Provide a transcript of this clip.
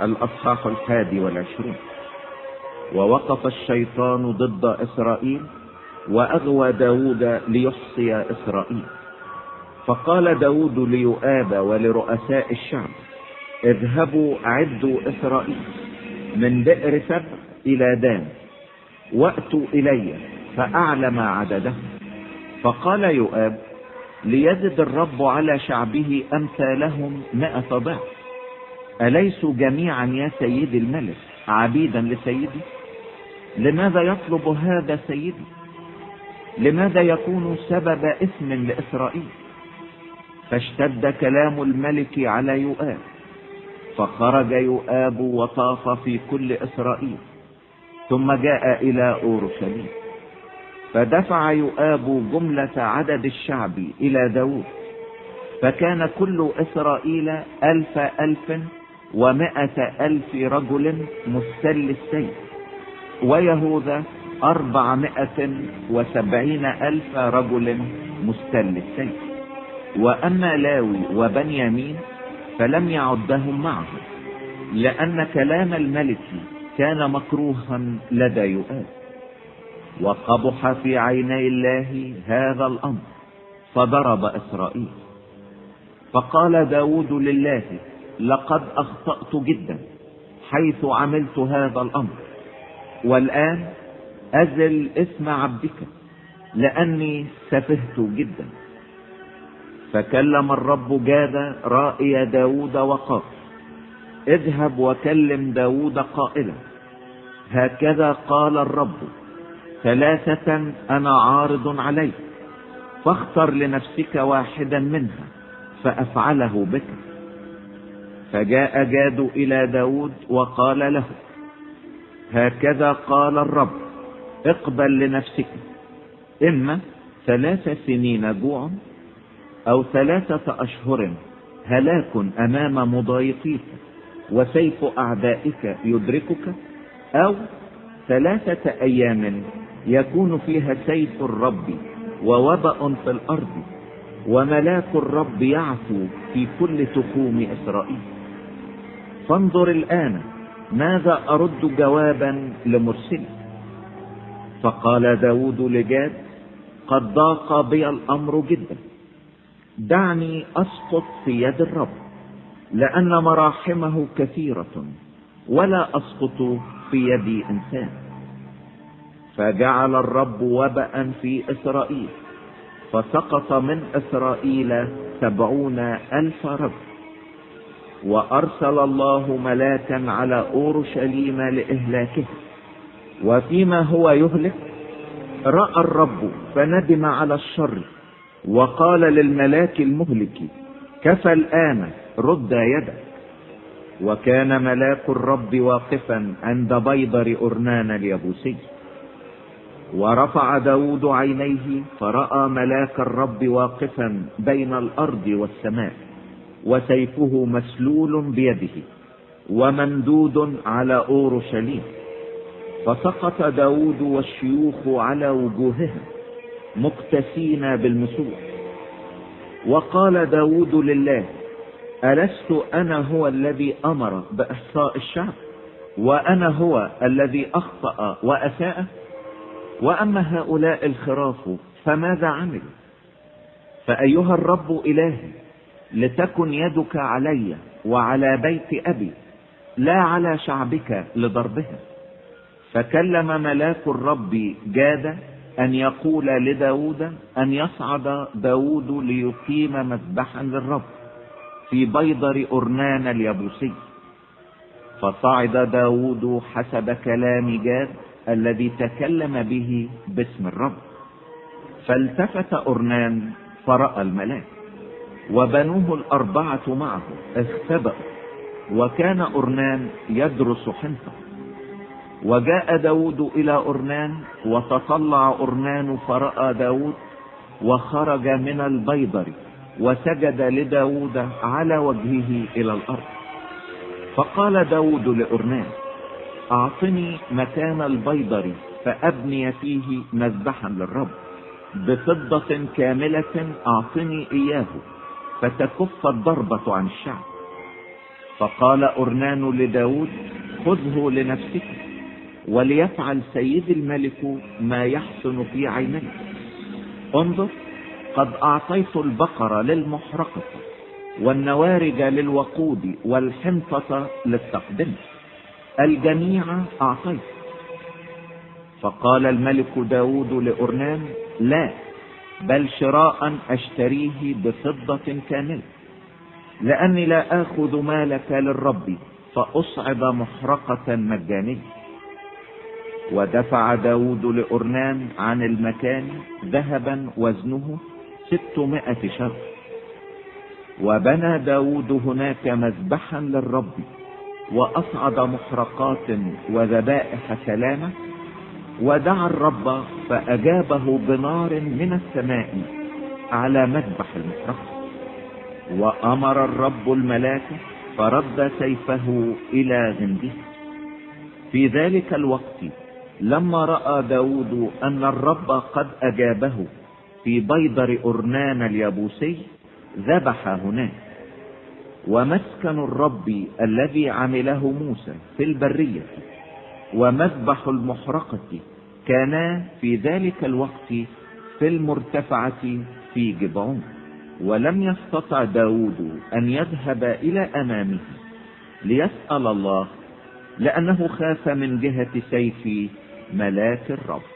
الأصحاح 21. ووقف الشيطان ضد إسرائيل وأغوى داود ليحصي إسرائيل. فقال داود ليؤاب ولرؤساء الشعب: اذهبوا عدوا إسرائيل من بئر سبع إلى دان، وأتوا إلي فأعلم عدده. فقال يؤاب: ليزد الرب على شعبه أمثالهم 100 ضعف. أليسوا جميعا يا سيدي الملك عبيدا لسيدي؟ لماذا يطلب هذا سيدي؟ لماذا يكون سبب إثم لإسرائيل؟ فاشتد كلام الملك على يؤاب، فخرج يؤاب وطاف في كل إسرائيل، ثم جاء إلى أورشليم. فدفع يؤاب جملة عدد الشعب إلى داود، فكان كل إسرائيل 1,100,000 رجل مستل السيف، ويهوذا 470,000 رجل مستل السيف. وأما لاوي وبنيامين فلم يعدهم معه، لأن كلام الملك كان مكروها لدى يؤاب. وقبح في عيني الله هذا الأمر، فضرب إسرائيل. فقال داود لله: لقد أخطأت جدا حيث عملت هذا الأمر، والآن أزل اسم عبدك، لأني سفهت جدا. فكلم الرب جاد رائي داود وقال: اذهب وكلم داود قائلا: هكذا قال الرب، 3 أنا عارض عليك، فاختر لنفسك واحدا منها فأفعله بك. فجاء جاد إلى داود وقال له: هكذا قال الرب، اقبل لنفسك إما 3 سنين جوع، أو 3 أشهر هلاك أمام مضايقيك وسيف أعدائك يدركك، أو 3 أيام يكون فيها سيف الرب ووباء في الأرض، وملاك الرب يعثو في كل تخوم إسرائيل. فانظر الآن ماذا أرد جوابا لمرسلي. فقال داود لجاد: قد ضاق بي الأمر جدا، دعني أسقط في يد الرب، لأن مراحمه كثيرة، ولا أسقط في يد إنسان. فجعل الرب وباء في إسرائيل، فسقط من إسرائيل 70,000 رجل. وأرسل الله ملاكا على أورشليم لإهلاكه، وفيما هو يهلك رأى الرب فندم على الشر، وقال للملاك المهلك: كفى الآن، رد يدك. وكان ملاك الرب واقفا عند بيضر أرنان اليبوسي. ورفع داود عينيه فرأى ملاك الرب واقفا بين الأرض والسماء، وسيفه مسلول بيده وممدود على أورشليم. فسقط داود والشيوخ على وجوههم مكتسين بالمسوح. وقال داود لله: ألست أنا هو الذي أمر بإحصاء الشعب، وأنا هو الذي أخطأ وأساء؟ وأما هؤلاء الخراف فماذا عملوا؟ فأيها الرب إلهي، لتكن يدك علي وعلى بيت أبي، لا على شعبك لضربهم. فكلم ملاك الرب جاد أن يقول لداود أن يصعد داود ليقيم مذبحا للرب في بيضر أرنان اليبوسي. فصعد داود حسب كلام جاد الذي تكلم به باسم الرب. فالتفت أرنان فرأى الملاك، وبنوه 4 معه اختبأوا، وكان أرنان يدرس حنطة. وجاء داود إلى أرنان، وتطلع أرنان فرأى داود، وخرج من البيضر وسجد لداود على وجهه إلى الأرض. فقال داود لأرنان: أعطني مكان البيضر فأبني فيه مذبحا للرب، بفضة كاملة أعطني إياه فتكف الضربة عن الشعب. فقال أرنان لداود: خذه لنفسك، وليفعل سيد الملك ما يحسن في عينيك. انظر، قد أعطيت البقرة للمحرقة، والنوارج للوقود، والحنطة للتقدمة، الجميع أعطيت. فقال الملك داود لأرنان: لا، بل شراء أشتريه بفضة كاملة، لأني لا آخذ مالك للرب فأصعد محرقة مجانية. ودفع داود لأرنان عن المكان ذهبا وزنه 600 شقل. وبنى داود هناك مذبحا للرب، وأصعد محرقات وذبائح سلامة، ودعا الرب فأجابه بنار من السماء على مذبح المحرقة. وأمر الرب الملاك فرد سيفه إلى غنده. في ذلك الوقت لما رأى داود أن الرب قد أجابه في بيضر أرنان اليابوسي، ذبح هناك. ومسكن الرب الذي عمله موسى في البرية ومذبح المحرقة كانا في ذلك الوقت في المرتفعة في جبعون. ولم يستطع داود أن يذهب إلى أمامه ليسأل الله، لأنه خاف من جهة سيف ملاك الرب.